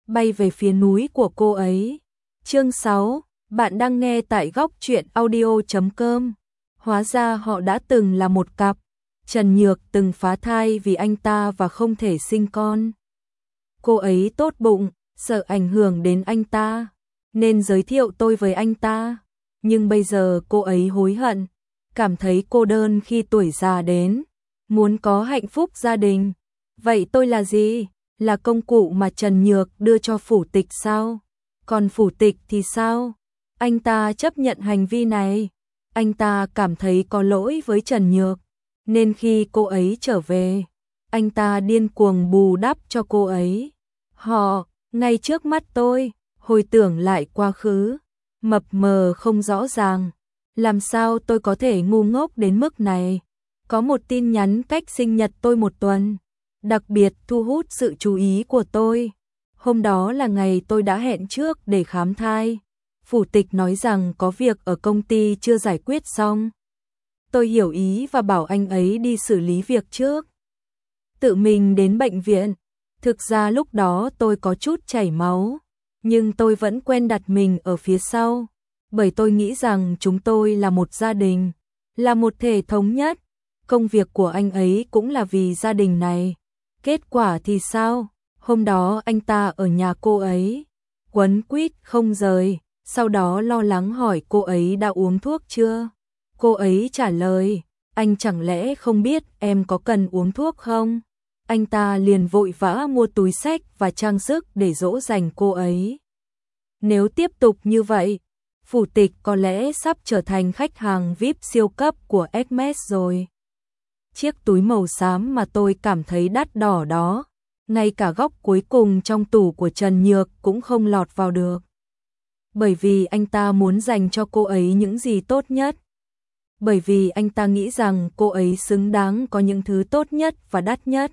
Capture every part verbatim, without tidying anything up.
bay về phía núi của cô ấy. Chương sáu, bạn đang nghe tại góc truyện audio chấm com. Hóa ra họ đã từng là một cặp. Trần Nhược từng phá thai vì anh ta và không thể sinh con. Cô ấy tốt bụng, sợ ảnh hưởng đến anh ta, nên giới thiệu tôi với anh ta. Nhưng bây giờ cô ấy hối hận, cảm thấy cô đơn khi tuổi già đến, muốn có hạnh phúc gia đình. Vậy tôi là gì? Là công cụ mà Trần Nhược đưa cho phủ tịch sao? Còn phủ tịch thì sao? Anh ta chấp nhận hành vi này. Anh ta cảm thấy có lỗi với Trần Nhược, nên khi cô ấy trở về, anh ta điên cuồng bù đắp cho cô ấy. Họ, ngay trước mắt tôi, hồi tưởng lại quá khứ, mập mờ không rõ ràng. Làm sao tôi có thể ngu ngốc đến mức này? Có một tin nhắn cách sinh nhật tôi một tuần, đặc biệt thu hút sự chú ý của tôi. Hôm đó là ngày tôi đã hẹn trước để khám thai. Phủ tịch nói rằng có việc ở công ty chưa giải quyết xong. Tôi hiểu ý và bảo anh ấy đi xử lý việc trước. Tự mình đến bệnh viện. Thực ra lúc đó tôi có chút chảy máu, nhưng tôi vẫn quen đặt mình ở phía sau, bởi tôi nghĩ rằng chúng tôi là một gia đình, là một thể thống nhất. Công việc của anh ấy cũng là vì gia đình này. Kết quả thì sao? Hôm đó anh ta ở nhà cô ấy, quấn quýt không rời, sau đó lo lắng hỏi cô ấy đã uống thuốc chưa? Cô ấy trả lời, anh chẳng lẽ không biết em có cần uống thuốc không? Anh ta liền vội vã mua túi xách và trang sức để dỗ dành cô ấy. Nếu tiếp tục như vậy, phủ tịch có lẽ sắp trở thành khách hàng vi ai pi siêu cấp của Hermes rồi. Chiếc túi màu xám mà tôi cảm thấy đắt đỏ đó, ngay cả góc cuối cùng trong tủ của Trần Nhược cũng không lọt vào được. Bởi vì anh ta muốn dành cho cô ấy những gì tốt nhất. Bởi vì anh ta nghĩ rằng cô ấy xứng đáng có những thứ tốt nhất và đắt nhất.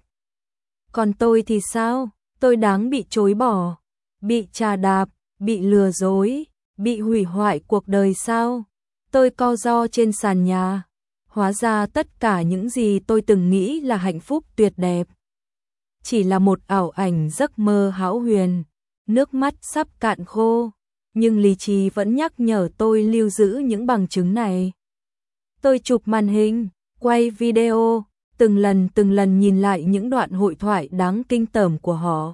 Còn tôi thì sao? Tôi đáng bị chối bỏ, bị chà đạp, bị lừa dối, bị hủy hoại cuộc đời sao? Tôi co ro trên sàn nhà. Hóa ra tất cả những gì tôi từng nghĩ là hạnh phúc tuyệt đẹp chỉ là một ảo ảnh giấc mơ hão huyền. Nước mắt sắp cạn khô, nhưng lý trí vẫn nhắc nhở tôi lưu giữ những bằng chứng này. Tôi chụp màn hình, quay video, từng lần từng lần nhìn lại những đoạn hội thoại đáng kinh tởm của họ.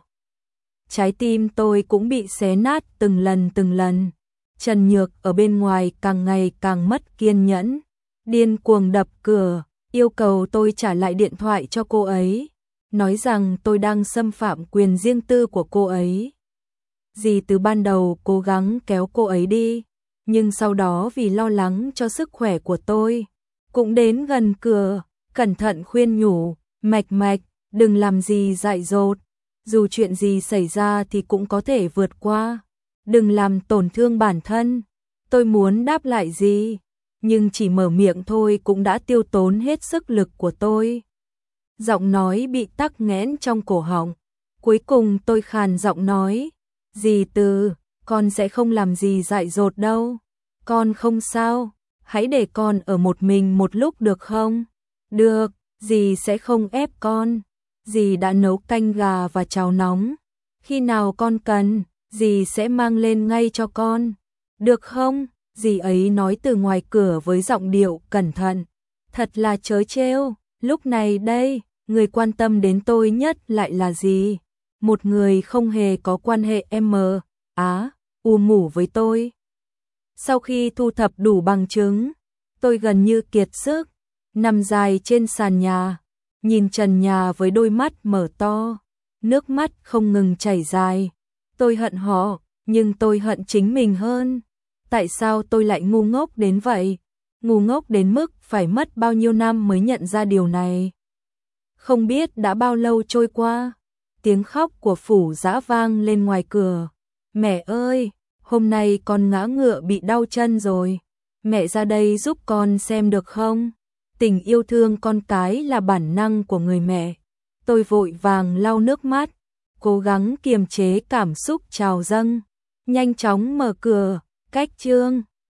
Trái tim tôi cũng bị xé nát từng lần từng lần. Trần Nhược ở bên ngoài càng ngày càng mất kiên nhẫn, điên cuồng đập cửa, yêu cầu tôi trả lại điện thoại cho cô ấy, nói rằng tôi đang xâm phạm quyền riêng tư của cô ấy. Dì từ ban đầu cố gắng kéo cô ấy đi, nhưng sau đó vì lo lắng cho sức khỏe của tôi, cũng đến gần cửa, cẩn thận khuyên nhủ, Mạch Mạch, đừng làm gì dại dột, dù chuyện gì xảy ra thì cũng có thể vượt qua, đừng làm tổn thương bản thân. Tôi muốn đáp lại gì, nhưng chỉ mở miệng thôi cũng đã tiêu tốn hết sức lực của tôi. Giọng nói bị tắc nghẽn trong cổ họng. Cuối cùng tôi khàn giọng nói, dì Từ, con sẽ không làm gì dại dột đâu. Con không sao, hãy để con ở một mình một lúc được không? Được, dì sẽ không ép con. Dì đã nấu canh gà và cháo nóng. Khi nào con cần, dì sẽ mang lên ngay cho con. Được không? Dì ấy nói từ ngoài cửa với giọng điệu cẩn thận. Thật là trớ trêu, lúc này đây, người quan tâm đến tôi nhất lại là dì. Một người không hề có quan hệ em á, u mủ với tôi. Sau khi thu thập đủ bằng chứng, tôi gần như kiệt sức, nằm dài trên sàn nhà, nhìn trần nhà với đôi mắt mở to, nước mắt không ngừng chảy dài. Tôi hận họ, nhưng tôi hận chính mình hơn. Tại sao tôi lại ngu ngốc đến vậy? Ngu ngốc đến mức phải mất bao nhiêu năm mới nhận ra điều này. Không biết đã bao lâu trôi qua, tiếng khóc của Phủ Dã vang lên ngoài cửa. Mẹ ơi, hôm nay con ngã ngựa bị đau chân rồi. Mẹ ra đây giúp con xem được không? Tình yêu thương con cái là bản năng của người mẹ. Tôi vội vàng lau nước mắt, cố gắng kiềm chế cảm xúc trào dâng. Nhanh chóng mở cửa, cách Trương.